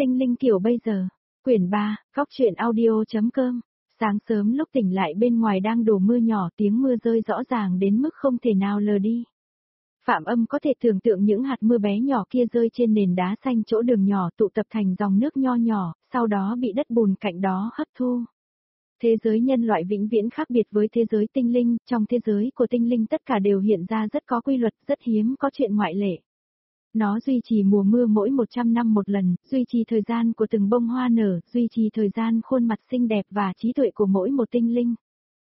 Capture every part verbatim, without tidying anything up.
Tinh linh kiểu bây giờ. Quyển ba, góc truyện audio.com. Sáng sớm lúc tỉnh lại bên ngoài đang đổ mưa nhỏ, tiếng mưa rơi rõ ràng đến mức không thể nào lờ đi. Phạm Âm có thể tưởng tượng những hạt mưa bé nhỏ kia rơi trên nền đá xanh chỗ đường nhỏ tụ tập thành dòng nước nho nhỏ, sau đó bị đất bùn cạnh đó hấp thu. Thế giới nhân loại vĩnh viễn khác biệt với thế giới tinh linh, trong thế giới của tinh linh tất cả đều hiện ra rất có quy luật, rất hiếm có chuyện ngoại lệ. Nó duy trì mùa mưa mỗi một trăm năm một lần, duy trì thời gian của từng bông hoa nở, duy trì thời gian khuôn mặt xinh đẹp và trí tuệ của mỗi một tinh linh.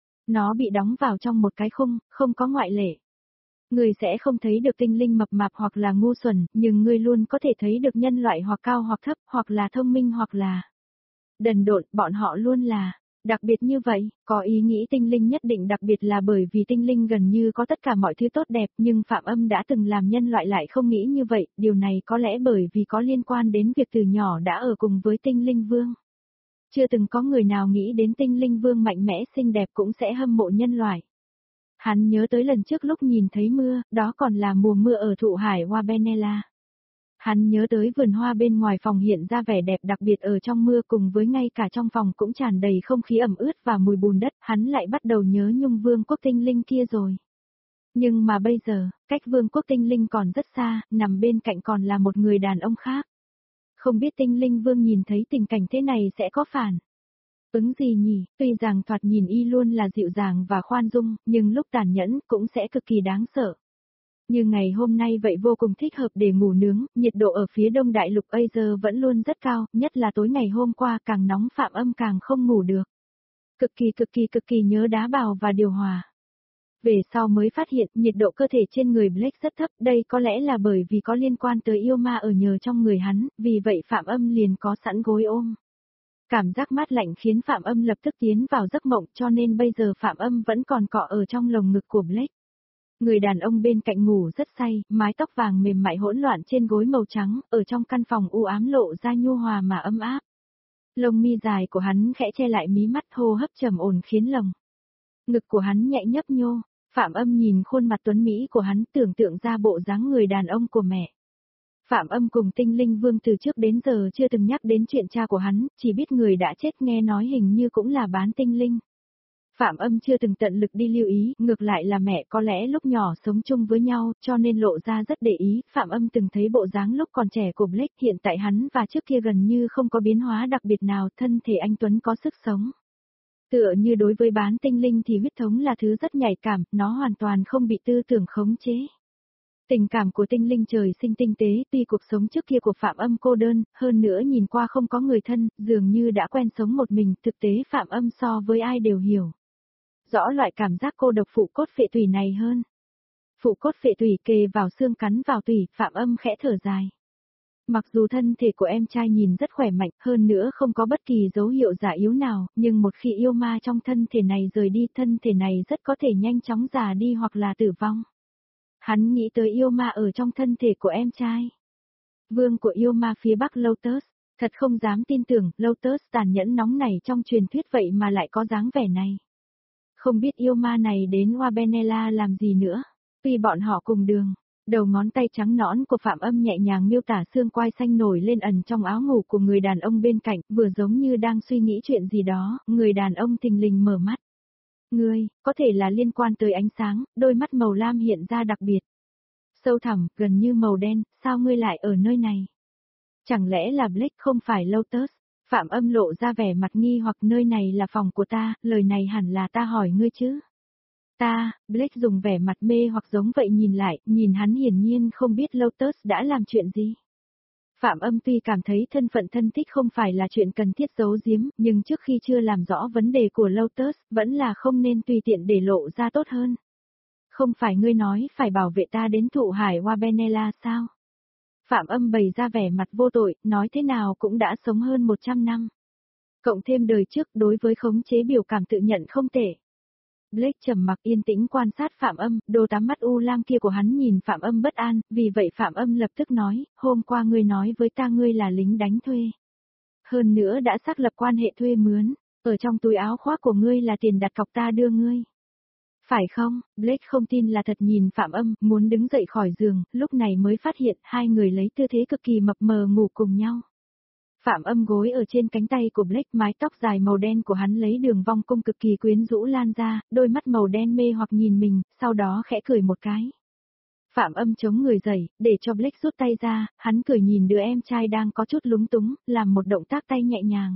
Nó bị đóng vào trong một cái khung, không có ngoại lệ. Người sẽ không thấy được tinh linh mập mạp hoặc là ngu xuẩn, nhưng người luôn có thể thấy được nhân loại hoặc cao hoặc thấp, hoặc là thông minh hoặc là đần độn, bọn họ luôn là đặc biệt như vậy. Có ý nghĩ tinh linh nhất định đặc biệt là bởi vì tinh linh gần như có tất cả mọi thứ tốt đẹp, nhưng Phạm Âm đã từng làm nhân loại lại không nghĩ như vậy, điều này có lẽ bởi vì có liên quan đến việc từ nhỏ đã ở cùng với tinh linh vương. Chưa từng có người nào nghĩ đến tinh linh vương mạnh mẽ xinh đẹp cũng sẽ hâm mộ nhân loại. Hắn nhớ tới lần trước lúc nhìn thấy mưa, đó còn là mùa mưa ở thụ hải hoa Benella. Hắn nhớ tới vườn hoa bên ngoài phòng hiện ra vẻ đẹp đặc biệt ở trong mưa, cùng với ngay cả trong phòng cũng tràn đầy không khí ẩm ướt và mùi bùn đất, hắn lại bắt đầu nhớ nhung vương quốc tinh linh kia rồi. Nhưng mà bây giờ, cách vương quốc tinh linh còn rất xa, nằm bên cạnh còn là một người đàn ông khác. Không biết tinh linh vương nhìn thấy tình cảnh thế này sẽ có phản ứng gì nhỉ? Tuy rằng thoạt nhìn y luôn là dịu dàng và khoan dung, nhưng lúc tàn nhẫn cũng sẽ cực kỳ đáng sợ. Như ngày hôm nay vậy vô cùng thích hợp để ngủ nướng, nhiệt độ ở phía đông đại lục Asia vẫn luôn rất cao, nhất là tối ngày hôm qua càng nóng Phạm Âm càng không ngủ được. Cực kỳ cực kỳ cực kỳ nhớ đá bào và điều hòa. Về sau mới phát hiện nhiệt độ cơ thể trên người Blake rất thấp, đây có lẽ là bởi vì có liên quan tới yêu ma ở nhờ trong người hắn, vì vậy Phạm Âm liền có sẵn gối ôm. Cảm giác mát lạnh khiến Phạm Âm lập tức tiến vào giấc mộng, cho nên bây giờ Phạm Âm vẫn còn cọ ở trong lồng ngực của Blake. Người đàn ông bên cạnh ngủ rất say, mái tóc vàng mềm mại hỗn loạn trên gối màu trắng, ở trong căn phòng u ám lộ ra nhu hòa mà ấm áp. Lông mi dài của hắn khẽ che lại mí mắt, hô hấp trầm ổn khiến lòng ngực của hắn nhẹ nhấp nhô. Phạm Âm nhìn khuôn mặt tuấn mỹ của hắn, tưởng tượng ra bộ dáng người đàn ông của mẹ. Phạm Âm cùng tinh linh vương từ trước đến giờ chưa từng nhắc đến chuyện cha của hắn, chỉ biết người đã chết, nghe nói hình như cũng là bán tinh linh. Phạm Âm chưa từng tận lực đi lưu ý, ngược lại là mẹ có lẽ lúc nhỏ sống chung với nhau, cho nên lộ ra rất để ý. Phạm Âm từng thấy bộ dáng lúc còn trẻ của Blake, hiện tại hắn và trước kia gần như không có biến hóa đặc biệt nào, thân thể anh tuấn có sức sống. Tựa như đối với bán tinh linh thì huyết thống là thứ rất nhạy cảm, nó hoàn toàn không bị tư tưởng khống chế. Tình cảm của tinh linh trời sinh tinh tế, tuy cuộc sống trước kia của Phạm Âm cô đơn, hơn nữa nhìn qua không có người thân, dường như đã quen sống một mình, thực tế Phạm Âm so với ai đều hiểu rõ loại cảm giác cô độc phụ cốt phệ tủy này hơn. Phụ cốt phệ tủy kề vào xương cắn vào tủy, Phạm Âm khẽ thở dài. Mặc dù thân thể của em trai nhìn rất khỏe mạnh, hơn nữa không có bất kỳ dấu hiệu già yếu nào, nhưng một khi yêu ma trong thân thể này rời đi, thân thể này rất có thể nhanh chóng già đi hoặc là tử vong. Hắn nghĩ tới yêu ma ở trong thân thể của em trai. Vương của yêu ma phía Bắc Lotus, thật không dám tin tưởng, Lotus tàn nhẫn nóng này trong truyền thuyết vậy mà lại có dáng vẻ này. Không biết yêu ma này đến Hoa Benella làm gì nữa, tuy bọn họ cùng đường. Đầu ngón tay trắng nõn của Phạm Âm nhẹ nhàng miêu tả xương quai xanh nổi lên ẩn trong áo ngủ của người đàn ông bên cạnh, vừa giống như đang suy nghĩ chuyện gì đó, người đàn ông thình lình mở mắt. Ngươi, có thể là liên quan tới ánh sáng, đôi mắt màu lam hiện ra đặc biệt. Sâu thẳm, gần như màu đen, sao ngươi lại ở nơi này? Chẳng lẽ là Blake không phải Lotus? Phạm Âm lộ ra vẻ mặt nghi hoặc, nơi này là phòng của ta, lời này hẳn là ta hỏi ngươi chứ? Ta, Blake dùng vẻ mặt mê hoặc giống vậy nhìn lại, nhìn hắn hiển nhiên không biết Lotus đã làm chuyện gì. Phạm Âm tuy cảm thấy thân phận thân thích không phải là chuyện cần thiết giấu giếm, nhưng trước khi chưa làm rõ vấn đề của Lotus, vẫn là không nên tùy tiện để lộ ra tốt hơn. Không phải ngươi nói phải bảo vệ ta đến thụ hải Hoa Benella sao? Phạm Âm bày ra vẻ mặt vô tội, nói thế nào cũng đã sống hơn một trăm năm. Cộng thêm đời trước, đối với khống chế biểu cảm tự nhận không tệ. Blake trầm mặc yên tĩnh quan sát Phạm Âm, đôi tám mắt u lam kia của hắn nhìn Phạm Âm bất an, vì vậy Phạm Âm lập tức nói, hôm qua ngươi nói với ta ngươi là lính đánh thuê. Hơn nữa đã xác lập quan hệ thuê mướn, ở trong túi áo khoác của ngươi là tiền đặt cọc ta đưa ngươi. Phải không? Blake không tin là thật nhìn Phạm Âm, muốn đứng dậy khỏi giường, lúc này mới phát hiện hai người lấy tư thế cực kỳ mập mờ ngủ cùng nhau. Phạm Âm gối ở trên cánh tay của Blake, mái tóc dài màu đen của hắn lấy đường vong cung cực kỳ quyến rũ lan ra, đôi mắt màu đen mê hoặc nhìn mình, sau đó khẽ cười một cái. Phạm Âm chống người dậy, để cho Blake rút tay ra, hắn cười nhìn đứa em trai đang có chút lúng túng, làm một động tác tay nhẹ nhàng.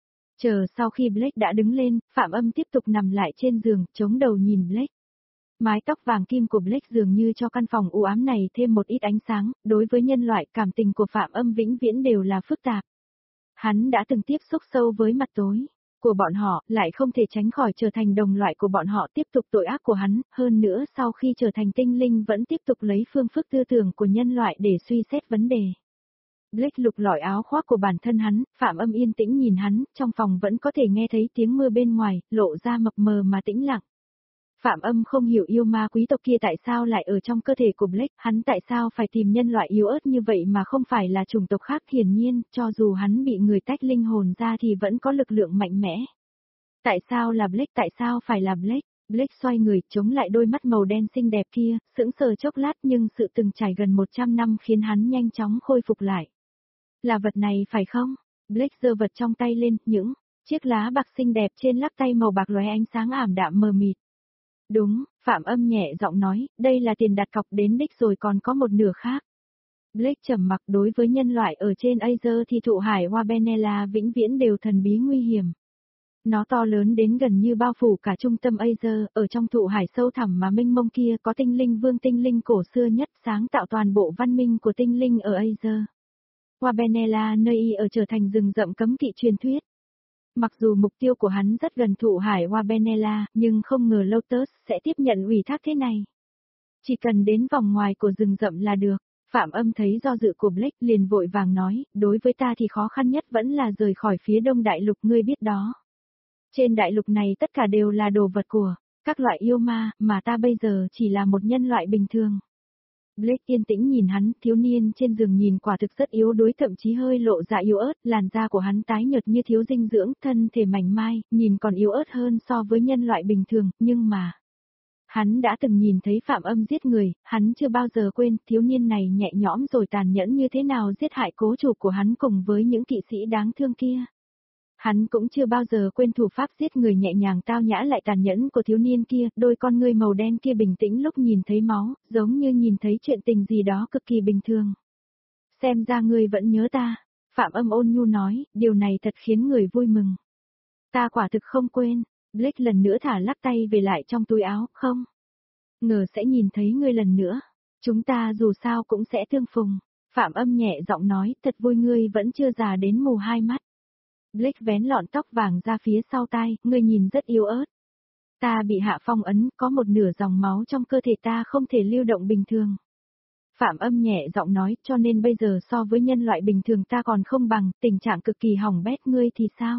Chờ sau khi Blake đã đứng lên, Phạm Âm tiếp tục nằm lại trên giường, chống đầu nhìn Blake. Mái tóc vàng kim của Blake dường như cho căn phòng u ám này thêm một ít ánh sáng, đối với nhân loại cảm tình của Phạm Âm vĩnh viễn đều là phức tạp. Hắn đã từng tiếp xúc sâu với mặt tối của bọn họ, lại không thể tránh khỏi trở thành đồng loại của bọn họ tiếp tục tội ác của hắn, hơn nữa sau khi trở thành tinh linh vẫn tiếp tục lấy phương phức tư tưởng của nhân loại để suy xét vấn đề. Blake lục lọi áo khoác của bản thân hắn, Phạm Âm yên tĩnh nhìn hắn, trong phòng vẫn có thể nghe thấy tiếng mưa bên ngoài, lộ ra mập mờ mà tĩnh lặng. Phạm Âm không hiểu yêu ma quý tộc kia tại sao lại ở trong cơ thể của Blake, hắn tại sao phải tìm nhân loại yếu ớt như vậy mà không phải là chủng tộc khác, hiển nhiên, cho dù hắn bị người tách linh hồn ra thì vẫn có lực lượng mạnh mẽ. Tại sao là Blake, tại sao phải là Blake? Blake xoay người, chống lại đôi mắt màu đen xinh đẹp kia, sững sờ chốc lát nhưng sự từng trải gần một trăm năm khiến hắn nhanh chóng khôi phục lại. Là vật này phải không? Blake giơ vật trong tay lên, những chiếc lá bạc xinh đẹp trên lắc tay màu bạc lóe ánh sáng ảm đạm mờ mịt. Đúng, Phạm Âm nhẹ giọng nói, đây là tiền đặt cọc đến đích rồi còn có một nửa khác. Blake trầm mặc, đối với nhân loại ở trên Azer thì thụ hải hoa Benella vĩnh viễn đều thần bí nguy hiểm. Nó to lớn đến gần như bao phủ cả trung tâm Azer, ở trong thụ hải sâu thẳm mà mênh mông kia có tinh linh vương, tinh linh cổ xưa nhất sáng tạo toàn bộ văn minh của tinh linh ở Azer. Hoa Benella nơi y ở trở thành rừng rậm cấm kỵ truyền thuyết. Mặc dù mục tiêu của hắn rất gần thụ hải hoa Benella, nhưng không ngờ Lotus sẽ tiếp nhận ủy thác thế này. Chỉ cần đến vòng ngoài của rừng rậm là được. Phạm Âm thấy do dự của Blake liền vội vàng nói, đối với ta thì khó khăn nhất vẫn là rời khỏi phía đông đại lục, ngươi biết đó. Trên đại lục này tất cả đều là đồ vật của các loại yêu ma, mà ta bây giờ chỉ là một nhân loại bình thường. Blake yên tĩnh nhìn hắn, thiếu niên trên giường nhìn quả thực rất yếu đuối, thậm chí hơi lộ ra yếu ớt, làn da của hắn tái nhợt như thiếu dinh dưỡng, thân thể mảnh mai, nhìn còn yếu ớt hơn so với nhân loại bình thường, nhưng mà... Hắn đã từng nhìn thấy Phạm Âm giết người, hắn chưa bao giờ quên thiếu niên này nhẹ nhõm rồi tàn nhẫn như thế nào giết hại cố chủ của hắn cùng với những kỵ sĩ đáng thương kia. Hắn cũng chưa bao giờ quên thủ pháp giết người nhẹ nhàng tao nhã lại tàn nhẫn của thiếu niên kia, đôi con ngươi màu đen kia bình tĩnh lúc nhìn thấy máu, giống như nhìn thấy chuyện tình gì đó cực kỳ bình thường. Xem ra ngươi vẫn nhớ ta, Phạm Âm ôn nhu nói, điều này thật khiến người vui mừng. Ta quả thực không quên, Blake lần nữa thả lắc tay về lại trong túi áo, không. Ngờ sẽ nhìn thấy ngươi lần nữa, chúng ta dù sao cũng sẽ tương phùng. Phạm Âm nhẹ giọng nói, thật vui ngươi vẫn chưa già đến mù hai mắt. Blake vén lọn tóc vàng ra phía sau tai, ngươi nhìn rất yếu ớt. Ta bị hạ phong ấn, có một nửa dòng máu trong cơ thể ta không thể lưu động bình thường. Phạm Âm nhẹ giọng nói, cho nên bây giờ so với nhân loại bình thường ta còn không bằng, tình trạng cực kỳ hỏng bét, ngươi thì sao?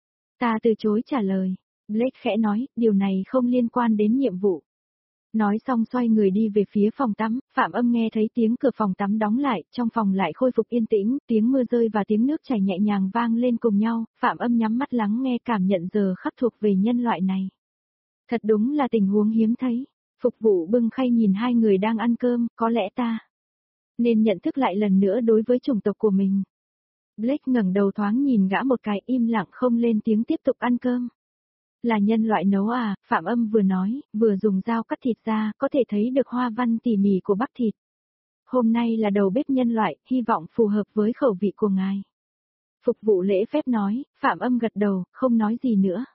Ta từ chối trả lời. Blake khẽ nói, điều này không liên quan đến nhiệm vụ. Nói xong xoay người đi về phía phòng tắm, Phạm Âm nghe thấy tiếng cửa phòng tắm đóng lại, trong phòng lại khôi phục yên tĩnh, tiếng mưa rơi và tiếng nước chảy nhẹ nhàng vang lên cùng nhau, Phạm Âm nhắm mắt lắng nghe cảm nhận giờ khắc thuộc về nhân loại này. Thật đúng là tình huống hiếm thấy, phục vụ bưng khay nhìn hai người đang ăn cơm, có lẽ ta nên nhận thức lại lần nữa đối với chủng tộc của mình. Blake ngẩng đầu thoáng nhìn gã một cái, im lặng không lên tiếng tiếp tục ăn cơm. Là nhân loại nấu à, Phạm Âm vừa nói, vừa dùng dao cắt thịt ra, có thể thấy được hoa văn tỉ mỉ của bắp thịt. Hôm nay là đầu bếp nhân loại, hy vọng phù hợp với khẩu vị của ngài. Phục vụ lễ phép nói, Phạm Âm gật đầu, không nói gì nữa.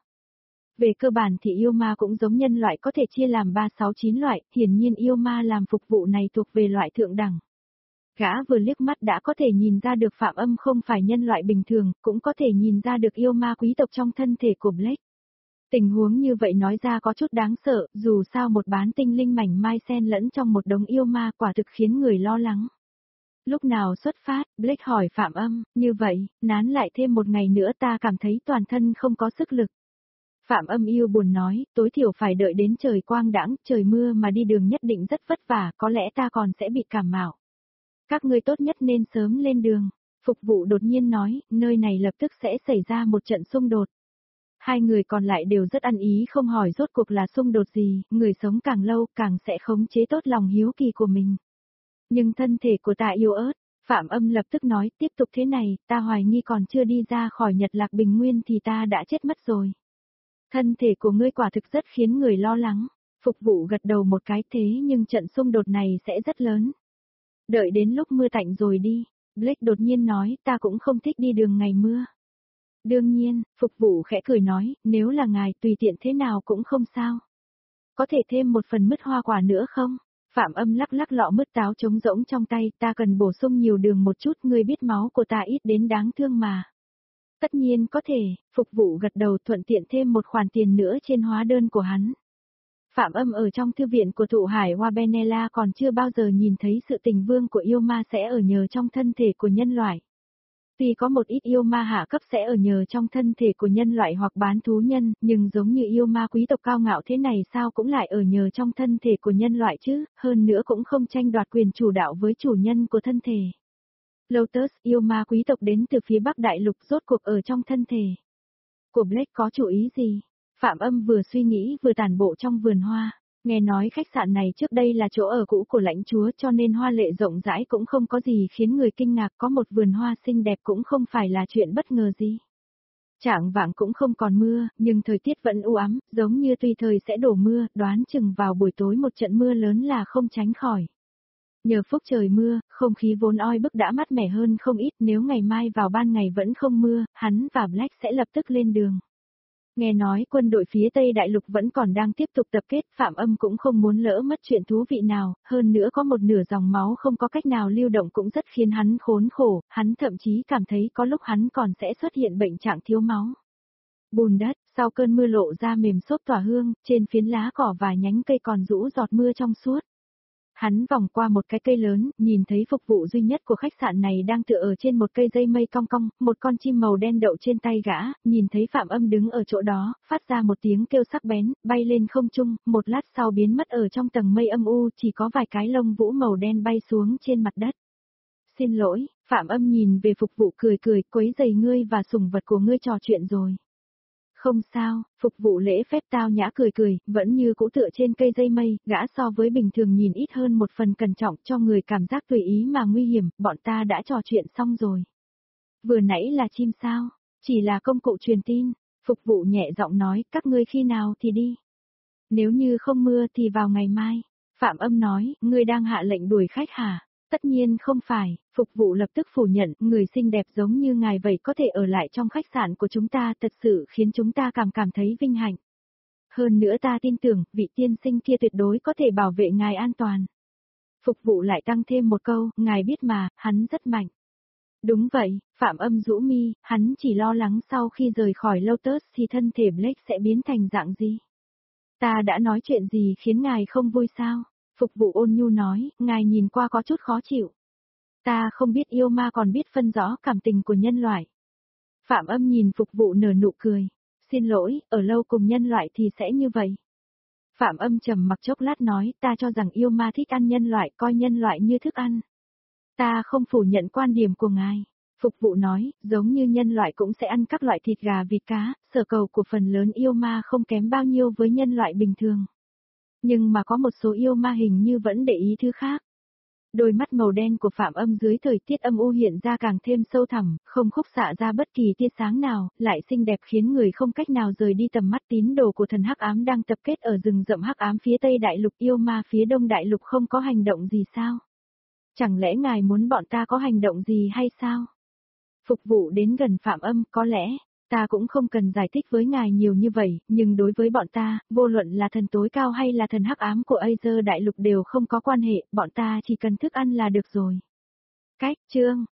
Về cơ bản thì yêu ma cũng giống nhân loại có thể chia làm ba sáu chín loại, hiển nhiên yêu ma làm phục vụ này thuộc về loại thượng đẳng. Gã vừa liếc mắt đã có thể nhìn ra được Phạm Âm không phải nhân loại bình thường, cũng có thể nhìn ra được yêu ma quý tộc trong thân thể của Blake. Tình huống như vậy nói ra có chút đáng sợ, dù sao một bán tinh linh mảnh mai xen lẫn trong một đống yêu ma quả thực khiến người lo lắng. Lúc nào xuất phát, Blake hỏi Phạm Âm, như vậy, nán lại thêm một ngày nữa ta cảm thấy toàn thân không có sức lực. Phạm Âm yêu buồn nói, tối thiểu phải đợi đến trời quang đãng, trời mưa mà đi đường nhất định rất vất vả, có lẽ ta còn sẽ bị cảm mạo. Các ngươi tốt nhất nên sớm lên đường. Phục vụ đột nhiên nói, nơi này lập tức sẽ xảy ra một trận xung đột. Hai người còn lại đều rất ăn ý không hỏi rốt cuộc là xung đột gì, người sống càng lâu càng sẽ khống chế tốt lòng hiếu kỳ của mình. Nhưng thân thể của ta yếu ớt, Phạm Âm lập tức nói, tiếp tục thế này, ta hoài nghi còn chưa đi ra khỏi Nhật Lạc Bình Nguyên thì ta đã chết mất rồi. Thân thể của ngươi quả thực rất khiến người lo lắng. Phục vụ gật đầu một cái, thế nhưng trận xung đột này sẽ rất lớn. Đợi đến lúc mưa tạnh rồi đi. Blake đột nhiên nói, ta cũng không thích đi đường ngày mưa. Đương nhiên, phục vụ khẽ cười nói, nếu là ngài tùy tiện thế nào cũng không sao. Có thể thêm một phần mứt hoa quả nữa không? Phạm Âm lắc lắc lọ mứt táo trống rỗng trong tay, ta cần bổ sung nhiều đường một chút, ngươi biết máu của ta ít đến đáng thương mà. Tất nhiên có thể, phục vụ gật đầu, thuận tiện thêm một khoản tiền nữa trên hóa đơn của hắn. Phạm Âm ở trong thư viện của Thụ Hải Hoa Benella còn chưa bao giờ nhìn thấy sự tình vương của yêu ma sẽ ở nhờ trong thân thể của nhân loại. Tuy có một ít yêu ma hạ cấp sẽ ở nhờ trong thân thể của nhân loại hoặc bán thú nhân, nhưng giống như yêu ma quý tộc cao ngạo thế này sao cũng lại ở nhờ trong thân thể của nhân loại chứ, hơn nữa cũng không tranh đoạt quyền chủ đạo với chủ nhân của thân thể. Lotus, yêu ma quý tộc đến từ phía Bắc Đại Lục, rốt cuộc ở trong thân thể của Blake có chủ ý gì? Phạm Âm vừa suy nghĩ vừa tản bộ trong vườn hoa. Nghe nói khách sạn này trước đây là chỗ ở cũ của lãnh chúa cho nên hoa lệ rộng rãi cũng không có gì khiến người kinh ngạc, có một vườn hoa xinh đẹp cũng không phải là chuyện bất ngờ gì. Chạng vạng cũng không còn mưa, nhưng thời tiết vẫn u ám, giống như tùy thời sẽ đổ mưa, đoán chừng vào buổi tối một trận mưa lớn là không tránh khỏi. Nhờ phúc trời mưa, không khí vốn oi bức đã mát mẻ hơn không ít, nếu ngày mai vào ban ngày vẫn không mưa, hắn và Black sẽ lập tức lên đường. Nghe nói quân đội phía Tây Đại Lục vẫn còn đang tiếp tục tập kết, Phạm Âm cũng không muốn lỡ mất chuyện thú vị nào, hơn nữa có một nửa dòng máu không có cách nào lưu động cũng rất khiến hắn khốn khổ, hắn thậm chí cảm thấy có lúc hắn còn sẽ xuất hiện bệnh trạng thiếu máu. Bùn đất, sau cơn mưa lộ ra mềm xốp tỏa hương, trên phiến lá cỏ và nhánh cây còn rũ giọt mưa trong suốt. Hắn vòng qua một cái cây lớn, nhìn thấy phục vụ duy nhất của khách sạn này đang tựa ở trên một cây dây mây cong cong, một con chim màu đen đậu trên tay gã, nhìn thấy Phạm Âm đứng ở chỗ đó, phát ra một tiếng kêu sắc bén, bay lên không trung, một lát sau biến mất ở trong tầng mây âm u, chỉ có vài cái lông vũ màu đen bay xuống trên mặt đất. Xin lỗi, Phạm Âm nhìn về phục vụ cười cười, quấy rầy ngươi và sủng vật của ngươi trò chuyện rồi. Không sao, phục vụ lễ phép tao nhã cười cười, vẫn như cũ tựa trên cây dây mây, gã so với bình thường nhìn ít hơn một phần cẩn trọng cho người cảm giác tùy ý mà nguy hiểm, bọn ta đã trò chuyện xong rồi. Vừa nãy là chim sao, chỉ là công cụ truyền tin, phục vụ nhẹ giọng nói, các ngươi khi nào thì đi. Nếu như không mưa thì vào ngày mai, Phạm Âm nói, ngươi đang hạ lệnh đuổi khách hả? Tất nhiên không phải, phục vụ lập tức phủ nhận, người xinh đẹp giống như ngài vậy có thể ở lại trong khách sạn của chúng ta thật sự khiến chúng ta cảm cảm thấy vinh hạnh. Hơn nữa ta tin tưởng, vị tiên sinh kia tuyệt đối có thể bảo vệ ngài an toàn. Phục vụ lại tăng thêm một câu, ngài biết mà, hắn rất mạnh. Đúng vậy, Phạm Âm rũ mi, hắn chỉ lo lắng sau khi rời khỏi Lotus thì thân thể Blake sẽ biến thành dạng gì. Ta đã nói chuyện gì khiến ngài không vui sao? Phục vụ ôn nhu nói, ngài nhìn qua có chút khó chịu. Ta không biết yêu ma còn biết phân rõ cảm tình của nhân loại. Phạm Âm nhìn phục vụ nở nụ cười. Xin lỗi, ở lâu cùng nhân loại thì sẽ như vậy. Phạm Âm trầm mặc chốc lát nói, ta cho rằng yêu ma thích ăn nhân loại, coi nhân loại như thức ăn. Ta không phủ nhận quan điểm của ngài. Phục vụ nói, giống như nhân loại cũng sẽ ăn các loại thịt gà vịt cá, sở cầu của phần lớn yêu ma không kém bao nhiêu với nhân loại bình thường. Nhưng mà có một số yêu ma hình như vẫn để ý thứ khác. Đôi mắt màu đen của Phạm Âm dưới thời tiết âm u hiện ra càng thêm sâu thẳm, không khúc xạ ra bất kỳ tia sáng nào, lại xinh đẹp khiến người không cách nào rời đi tầm mắt. Tín đồ của thần hắc ám đang tập kết ở rừng rậm hắc ám phía Tây Đại Lục, yêu ma phía Đông Đại Lục không có hành động gì sao? Chẳng lẽ ngài muốn bọn ta có hành động gì hay sao? Phục vụ đến gần Phạm Âm, có lẽ, ta cũng không cần giải thích với ngài nhiều như vậy, nhưng đối với bọn ta, vô luận là thần tối cao hay là thần hắc ám của Azer Đại Lục đều không có quan hệ, bọn ta chỉ cần thức ăn là được rồi. Cách chương